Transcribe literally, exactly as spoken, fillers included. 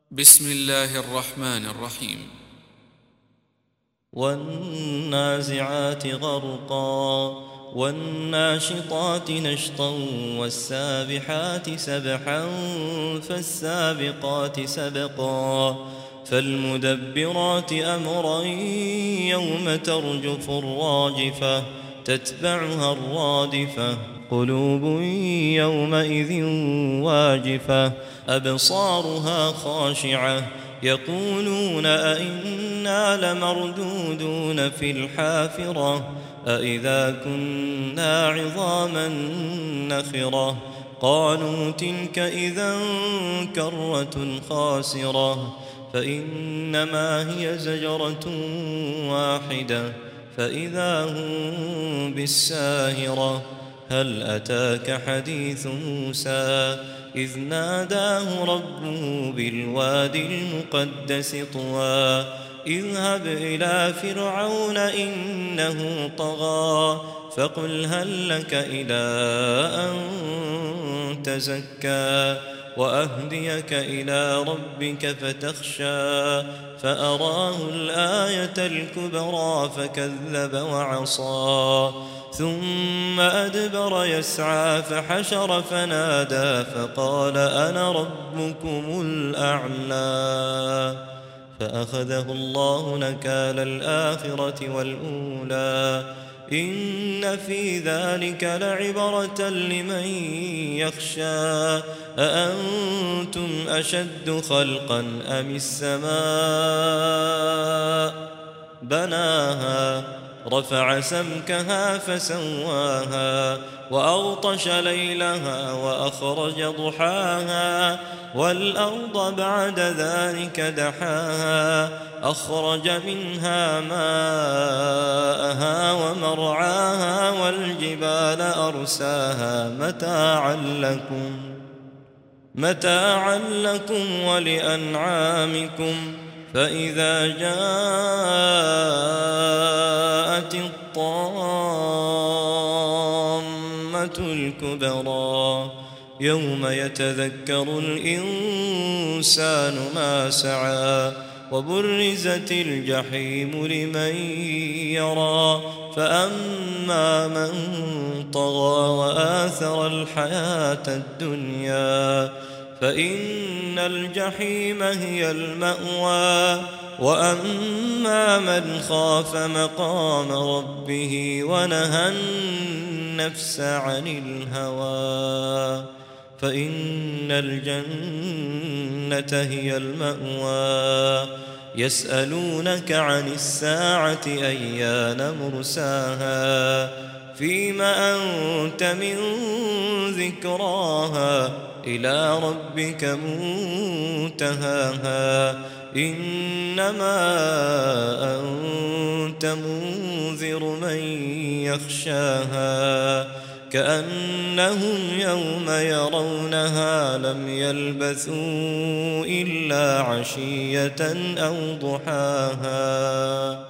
بسم الله الرحمن الرحيم. والنازعات غرقا والناشطات نشطا والسابحات سبحا فالسابقات سبقا فالمدبرات أمرا يوم ترجف الراجفة تتبعها الرادفة قلوب يومئذ واجفة أبصارها خاشعة يقولون أئنا لمردودون في الحافرة أئذا كنا عظاما نخرة قالوا تلك إذا كرة خاسرة فإنما هي زجرة واحدة فإذا هم بالساهرة هل أتاك حديث موسى إذ ناداه ربه بالوادي المقدس طوى اذهب إلى فرعون إنه طغى فقل هل لك إلى أن تزكى وأهديك إلى ربك فتخشى فأراه الآية الكبرى فكذب وعصى ثم أدبر يسعى فحشر فنادى فقال أنا ربكم الأعلى فأخذه الله نكال الآخرة والأولى إن في ذلك لعبرة لمن يخشى أأنتم أشد خلقا أم السماء بناها رفع سمكها فسواها وأغطش ليلها وأخرج ضحاها والأرض بعد ذلك دحاها أخرج منها ماءها ومرعاها والجبال أرساها متاعا لكم متاعا لكم ولأنعامكم فإذا جاءت الطامة الكبرى يوم يتذكر الإنسان ما سعى وبرزت الجحيم لمن يرى فأما من طغى وآثر الحياة الدنيا فإن الجحيم هي المأوى وأما من خاف مقام ربه ونهى النفس عن الهوى فإن الجنة هي المأوى يسألونك عن الساعة أيان مرساها فيم أنت من ذكراها إلى ربك منتهاها إنما أنت منذر من يخشاها كأنهم يوم يرونها لم يلبثوا إلا عشية أو ضحاها.